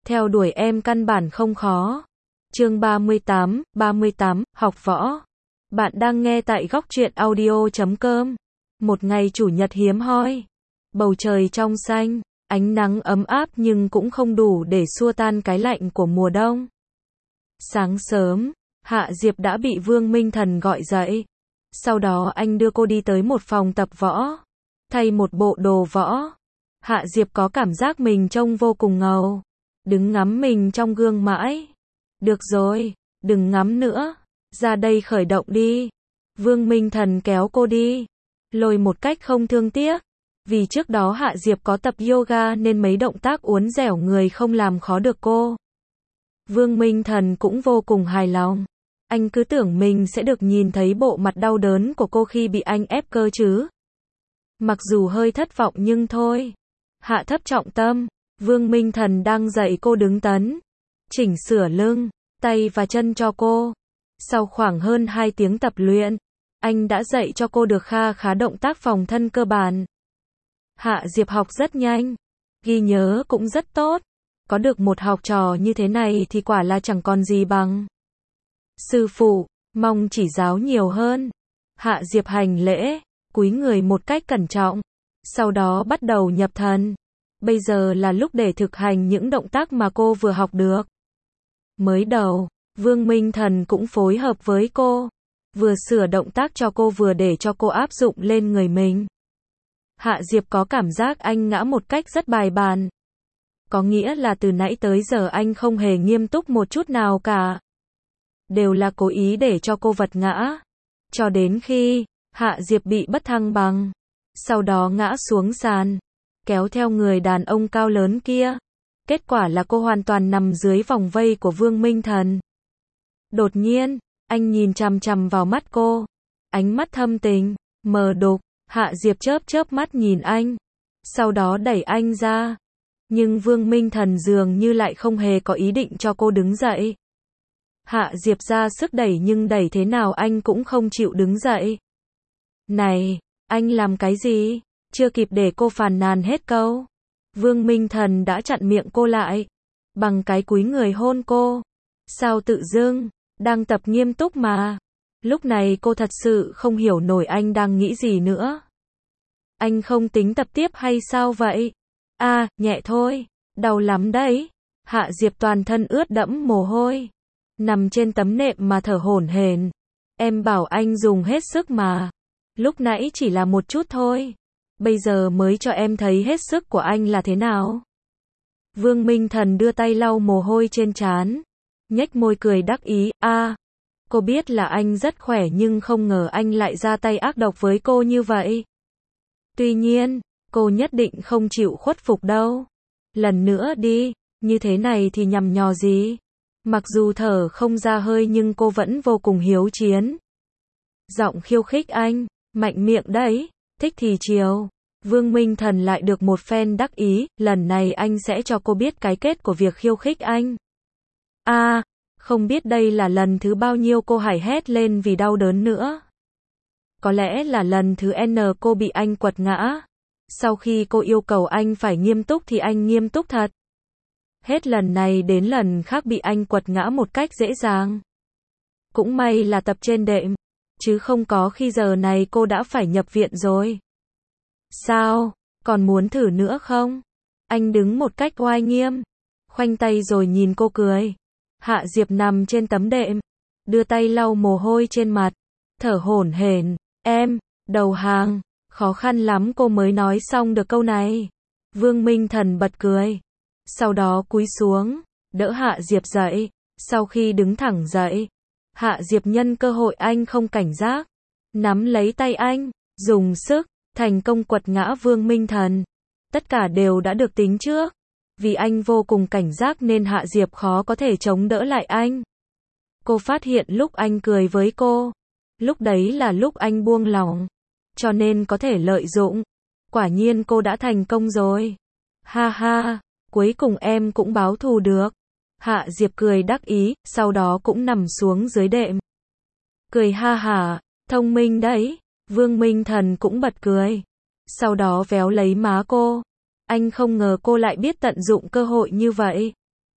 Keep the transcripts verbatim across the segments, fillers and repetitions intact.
Theo đuổi em căn bản không khó. Chương ba mươi tám, ba mươi tám, học võ. Bạn đang nghe tại góc truyện audio chấm com. Một ngày chủ nhật hiếm hoi. Bầu trời trong xanh, ánh nắng ấm áp nhưng cũng không đủ để xua tan cái lạnh của mùa đông. Sáng sớm, Hạ Diệp đã bị Vương Minh Thần gọi dậy. Sau đó anh đưa cô đi tới một phòng tập võ, thay một bộ đồ võ. Hạ Diệp có cảm giác mình trông vô cùng ngầu, đứng ngắm mình trong gương mãi. Được rồi, đừng ngắm nữa, ra đây khởi động đi. Vương Minh Thần kéo cô đi, lôi một cách không thương tiếc. Vì trước đó Hạ Diệp có tập yoga nên mấy động tác uốn dẻo người không làm khó được cô. Vương Minh Thần cũng vô cùng hài lòng. Anh cứ tưởng mình sẽ được nhìn thấy bộ mặt đau đớn của cô khi bị anh ép cơ chứ. Mặc dù hơi thất vọng nhưng thôi. Hạ thấp trọng tâm, Vương Minh Thần đang dạy cô đứng tấn, chỉnh sửa lưng, tay và chân cho cô. Sau khoảng hơn hai tiếng tập luyện, anh đã dạy cho cô được kha khá động tác phòng thân cơ bản. Hạ Diệp học rất nhanh, ghi nhớ cũng rất tốt. Có được một học trò như thế này thì quả là chẳng còn gì bằng. Sư phụ, mong chỉ giáo nhiều hơn. Hạ Diệp hành lễ, cúi người một cách cẩn trọng. Sau đó bắt đầu nhập thần. Bây giờ là lúc để thực hành những động tác mà cô vừa học được. Mới đầu, Vương Minh Thần cũng phối hợp với cô. Vừa sửa động tác cho cô vừa để cho cô áp dụng lên người mình. Hạ Diệp có cảm giác anh ngã một cách rất bài bản. Có nghĩa là từ nãy tới giờ anh không hề nghiêm túc một chút nào cả. Đều là cố ý để cho cô vật ngã. Cho đến khi Hạ Diệp bị bất thăng bằng, sau đó ngã xuống sàn, kéo theo người đàn ông cao lớn kia. Kết quả là cô hoàn toàn nằm dưới vòng vây của Vương Minh Thần. Đột nhiên, anh nhìn chằm chằm vào mắt cô. Ánh mắt thâm tình, mờ đục. Hạ Diệp chớp chớp mắt nhìn anh. Sau đó đẩy anh ra. Nhưng Vương Minh Thần dường như lại không hề có ý định cho cô đứng dậy. Hạ Diệp ra sức đẩy nhưng đẩy thế nào anh cũng không chịu đứng dậy. Này, anh làm cái gì? Chưa kịp để cô phàn nàn hết câu, Vương Minh Thần đã chặn miệng cô lại, bằng cái cúi người hôn cô. Sao tự dưng, đang tập nghiêm túc mà. Lúc này cô thật sự không hiểu nổi anh đang nghĩ gì nữa. Anh không tính tập tiếp hay sao vậy? À, nhẹ thôi, đau lắm đấy. Hạ Diệp toàn thân ướt đẫm mồ hôi, nằm trên tấm nệm mà thở hổn hển. Em bảo anh dùng hết sức mà. Lúc nãy chỉ là một chút thôi. Bây giờ mới cho em thấy hết sức của anh là thế nào. Vương Minh Thần đưa tay lau mồ hôi trên trán, nhếch môi cười đắc ý. A, à, cô biết là anh rất khỏe nhưng không ngờ anh lại ra tay ác độc với cô như vậy. Tuy nhiên, cô nhất định không chịu khuất phục đâu. Lần nữa đi, như thế này thì nhằm nhò gì. Mặc dù thở không ra hơi nhưng cô vẫn vô cùng hiếu chiến. Giọng khiêu khích anh, mạnh miệng đấy, thích thì chiều. Vương Minh Thần lại được một phen đắc ý, lần này anh sẽ cho cô biết cái kết của việc khiêu khích anh. A, à, không biết đây là lần thứ bao nhiêu cô hải hét lên vì đau đớn nữa. Có lẽ là lần thứ N cô bị anh quật ngã. Sau khi cô yêu cầu anh phải nghiêm túc thì anh nghiêm túc thật. Hết lần này đến lần khác bị anh quật ngã một cách dễ dàng. Cũng may là tập trên đệm, chứ không có khi giờ này cô đã phải nhập viện rồi. Sao, còn muốn thử nữa không? Anh đứng một cách oai nghiêm, khoanh tay rồi nhìn cô cười. Hạ Diệp nằm trên tấm đệm, đưa tay lau mồ hôi trên mặt, thở hổn hển. Em, đầu hàng, khó khăn lắm cô mới nói xong được câu này. Vương Minh Thần bật cười. Sau đó cúi xuống, đỡ Hạ Diệp dậy. Sau khi đứng thẳng dậy, Hạ Diệp nhân cơ hội anh không cảnh giác, nắm lấy tay anh, dùng sức, thành công quật ngã Vương Minh Thần. Tất cả đều đã được tính trước. Vì anh vô cùng cảnh giác nên Hạ Diệp khó có thể chống đỡ lại anh. Cô phát hiện lúc anh cười với cô, lúc đấy là lúc anh buông lỏng, cho nên có thể lợi dụng. Quả nhiên cô đã thành công rồi. Ha ha, cuối cùng em cũng báo thù được. Hạ Diệp cười đắc ý, sau đó cũng nằm xuống dưới đệm. Cười ha hả, thông minh đấy. Vương Minh Thần cũng bật cười. Sau đó véo lấy má cô. Anh không ngờ cô lại biết tận dụng cơ hội như vậy.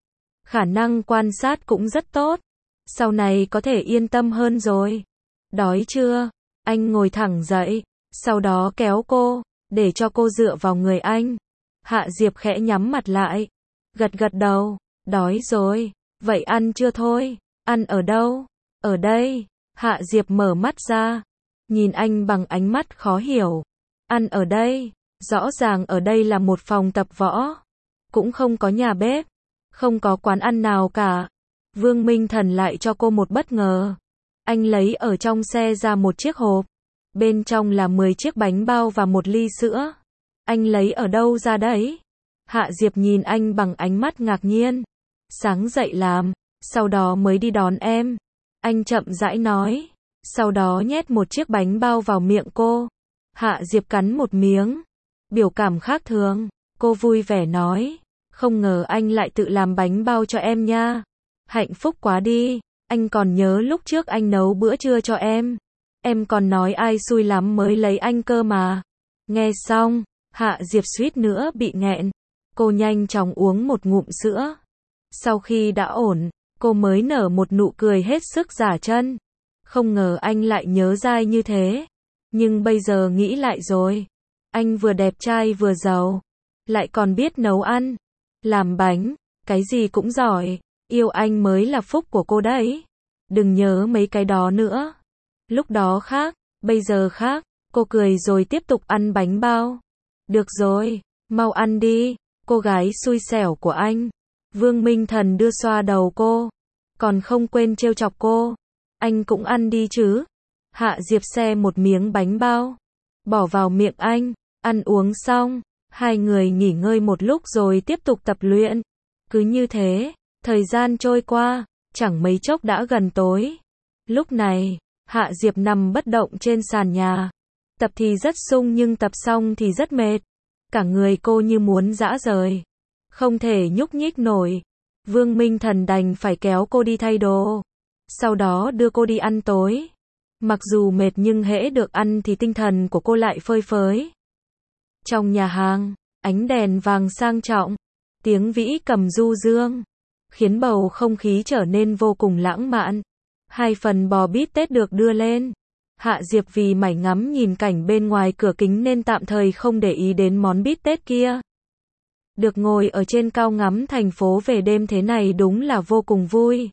Khả năng quan sát cũng rất tốt. Sau này có thể yên tâm hơn rồi. Đói chưa? Anh ngồi thẳng dậy. Sau đó kéo cô, để cho cô dựa vào người anh. Hạ Diệp khẽ nhắm mặt lại. Gật gật đầu. Đói rồi. Vậy ăn chưa thôi? Ăn ở đâu? Ở đây. Hạ Diệp mở mắt ra. Nhìn anh bằng ánh mắt khó hiểu. Ăn ở đây. Rõ ràng ở đây là một phòng tập võ. Cũng không có nhà bếp. Không có quán ăn nào cả. Vương Minh Thần lại cho cô một bất ngờ. Anh lấy ở trong xe ra một chiếc hộp. Bên trong là mười chiếc bánh bao và một ly sữa. Anh lấy ở đâu ra đấy? Hạ Diệp nhìn anh bằng ánh mắt ngạc nhiên. Sáng dậy làm, sau đó mới đi đón em. Anh chậm rãi nói. Sau đó nhét một chiếc bánh bao vào miệng cô. Hạ Diệp cắn một miếng. Biểu cảm khác thường. Cô vui vẻ nói. Không ngờ anh lại tự làm bánh bao cho em nha. Hạnh phúc quá đi. Anh còn nhớ lúc trước anh nấu bữa trưa cho em. Em còn nói ai xui lắm mới lấy anh cơ mà. Nghe xong, Hạ Diệp suýt nữa bị nghẹn. Cô nhanh chóng uống một ngụm sữa. Sau khi đã ổn, cô mới nở một nụ cười hết sức giả chân. Không ngờ anh lại nhớ dai như thế. Nhưng bây giờ nghĩ lại rồi. Anh vừa đẹp trai vừa giàu. Lại còn biết nấu ăn. Làm bánh. Cái gì cũng giỏi. Yêu anh mới là phúc của cô đấy. Đừng nhớ mấy cái đó nữa. Lúc đó khác. Bây giờ khác. Cô cười rồi tiếp tục ăn bánh bao. Được rồi. Mau ăn đi. Cô gái xui xẻo của anh. Vương Minh Thần đưa xoa đầu cô. Còn không quên trêu chọc cô. Anh cũng ăn đi chứ. Hạ Diệp xe một miếng bánh bao. Bỏ vào miệng anh. Ăn uống xong. Hai người nghỉ ngơi một lúc rồi tiếp tục tập luyện. Cứ như thế. Thời gian trôi qua. Chẳng mấy chốc đã gần tối. Lúc này, Hạ Diệp nằm bất động trên sàn nhà. Tập thì rất sung nhưng tập xong thì rất mệt. Cả người cô như muốn giã rời. Không thể nhúc nhích nổi. Vương Minh Thần đành phải kéo cô đi thay đồ. Sau đó đưa cô đi ăn tối. Mặc dù mệt nhưng hễ được ăn thì tinh thần của cô lại phơi phới. Trong nhà hàng, ánh đèn vàng sang trọng. Tiếng vĩ cầm du dương. Khiến bầu không khí trở nên vô cùng lãng mạn. Hai phần bò bít tết được đưa lên. Hạ Diệp vì mải ngắm nhìn cảnh bên ngoài cửa kính nên tạm thời không để ý đến món bít tết kia. Được ngồi ở trên cao ngắm thành phố về đêm thế này đúng là vô cùng vui.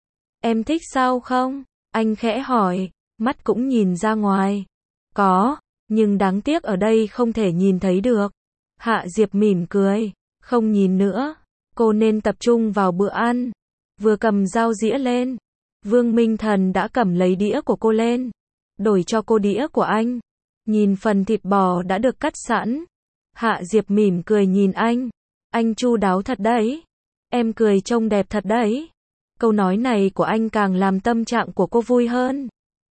Em thích sao không? Anh khẽ hỏi, mắt cũng nhìn ra ngoài. Có, nhưng đáng tiếc ở đây không thể nhìn thấy được. Hạ Diệp mỉm cười, không nhìn nữa. Cô nên tập trung vào bữa ăn. Vừa cầm dao dĩa lên. Vương Minh Thần đã cầm lấy đĩa của cô lên. Đổi cho cô đĩa của anh. Nhìn phần thịt bò đã được cắt sẵn. Hạ Diệp mỉm cười nhìn anh. Anh chu đáo thật đấy. Em cười trông đẹp thật đấy. Câu nói này của anh càng làm tâm trạng của cô vui hơn.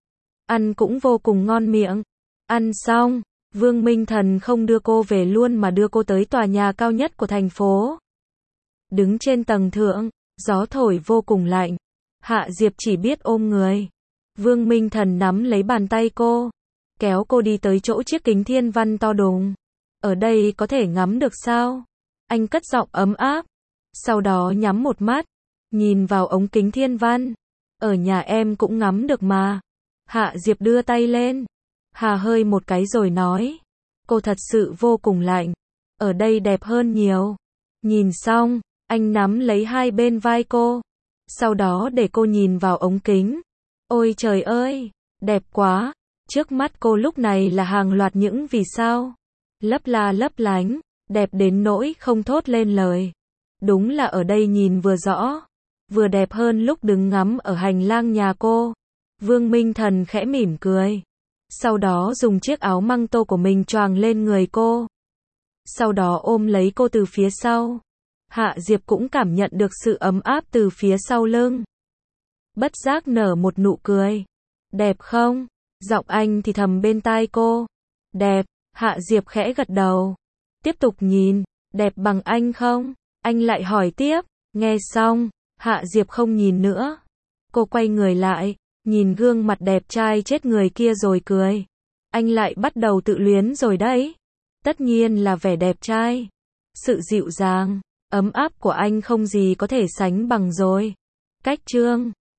Ăn cũng vô cùng ngon miệng. Ăn xong, Vương Minh Thần không đưa cô về luôn mà đưa cô tới tòa nhà cao nhất của thành phố. Đứng trên tầng thượng, gió thổi vô cùng lạnh. Hạ Diệp chỉ biết ôm người. Vương Minh Thần nắm lấy bàn tay cô, kéo cô đi tới chỗ chiếc kính thiên văn to đùng. Ở đây có thể ngắm được sao? Anh cất giọng ấm áp. Sau đó nhắm một mắt, nhìn vào ống kính thiên văn. Ở nhà em cũng ngắm được mà. Hạ Diệp đưa tay lên, hà hơi một cái rồi nói. Cô thật sự vô cùng lạnh. Ở đây đẹp hơn nhiều. Nhìn xong, anh nắm lấy hai bên vai cô. Sau đó để cô nhìn vào ống kính. Ôi trời ơi, đẹp quá. Trước mắt cô lúc này là hàng loạt những vì sao. Lấp la lấp lánh, đẹp đến nỗi không thốt lên lời. Đúng là ở đây nhìn vừa rõ, vừa đẹp hơn lúc đứng ngắm ở hành lang nhà cô. Vương Minh Thần khẽ mỉm cười. Sau đó dùng chiếc áo măng tô của mình choàng lên người cô. Sau đó ôm lấy cô từ phía sau. Hạ Diệp cũng cảm nhận được sự ấm áp từ phía sau lưng. Bất giác nở một nụ cười. Đẹp không? Giọng anh thì thầm bên tai cô. Đẹp. Hạ Diệp khẽ gật đầu. Tiếp tục nhìn. Đẹp bằng anh không? Anh lại hỏi tiếp. Nghe xong, Hạ Diệp không nhìn nữa. Cô quay người lại, nhìn gương mặt đẹp trai chết người kia rồi cười. Anh lại bắt đầu tự luyến rồi đấy. Tất nhiên là vẻ đẹp trai. Sự dịu dàng, Ấm áp của anh không gì có thể sánh bằng rồi. Cách chương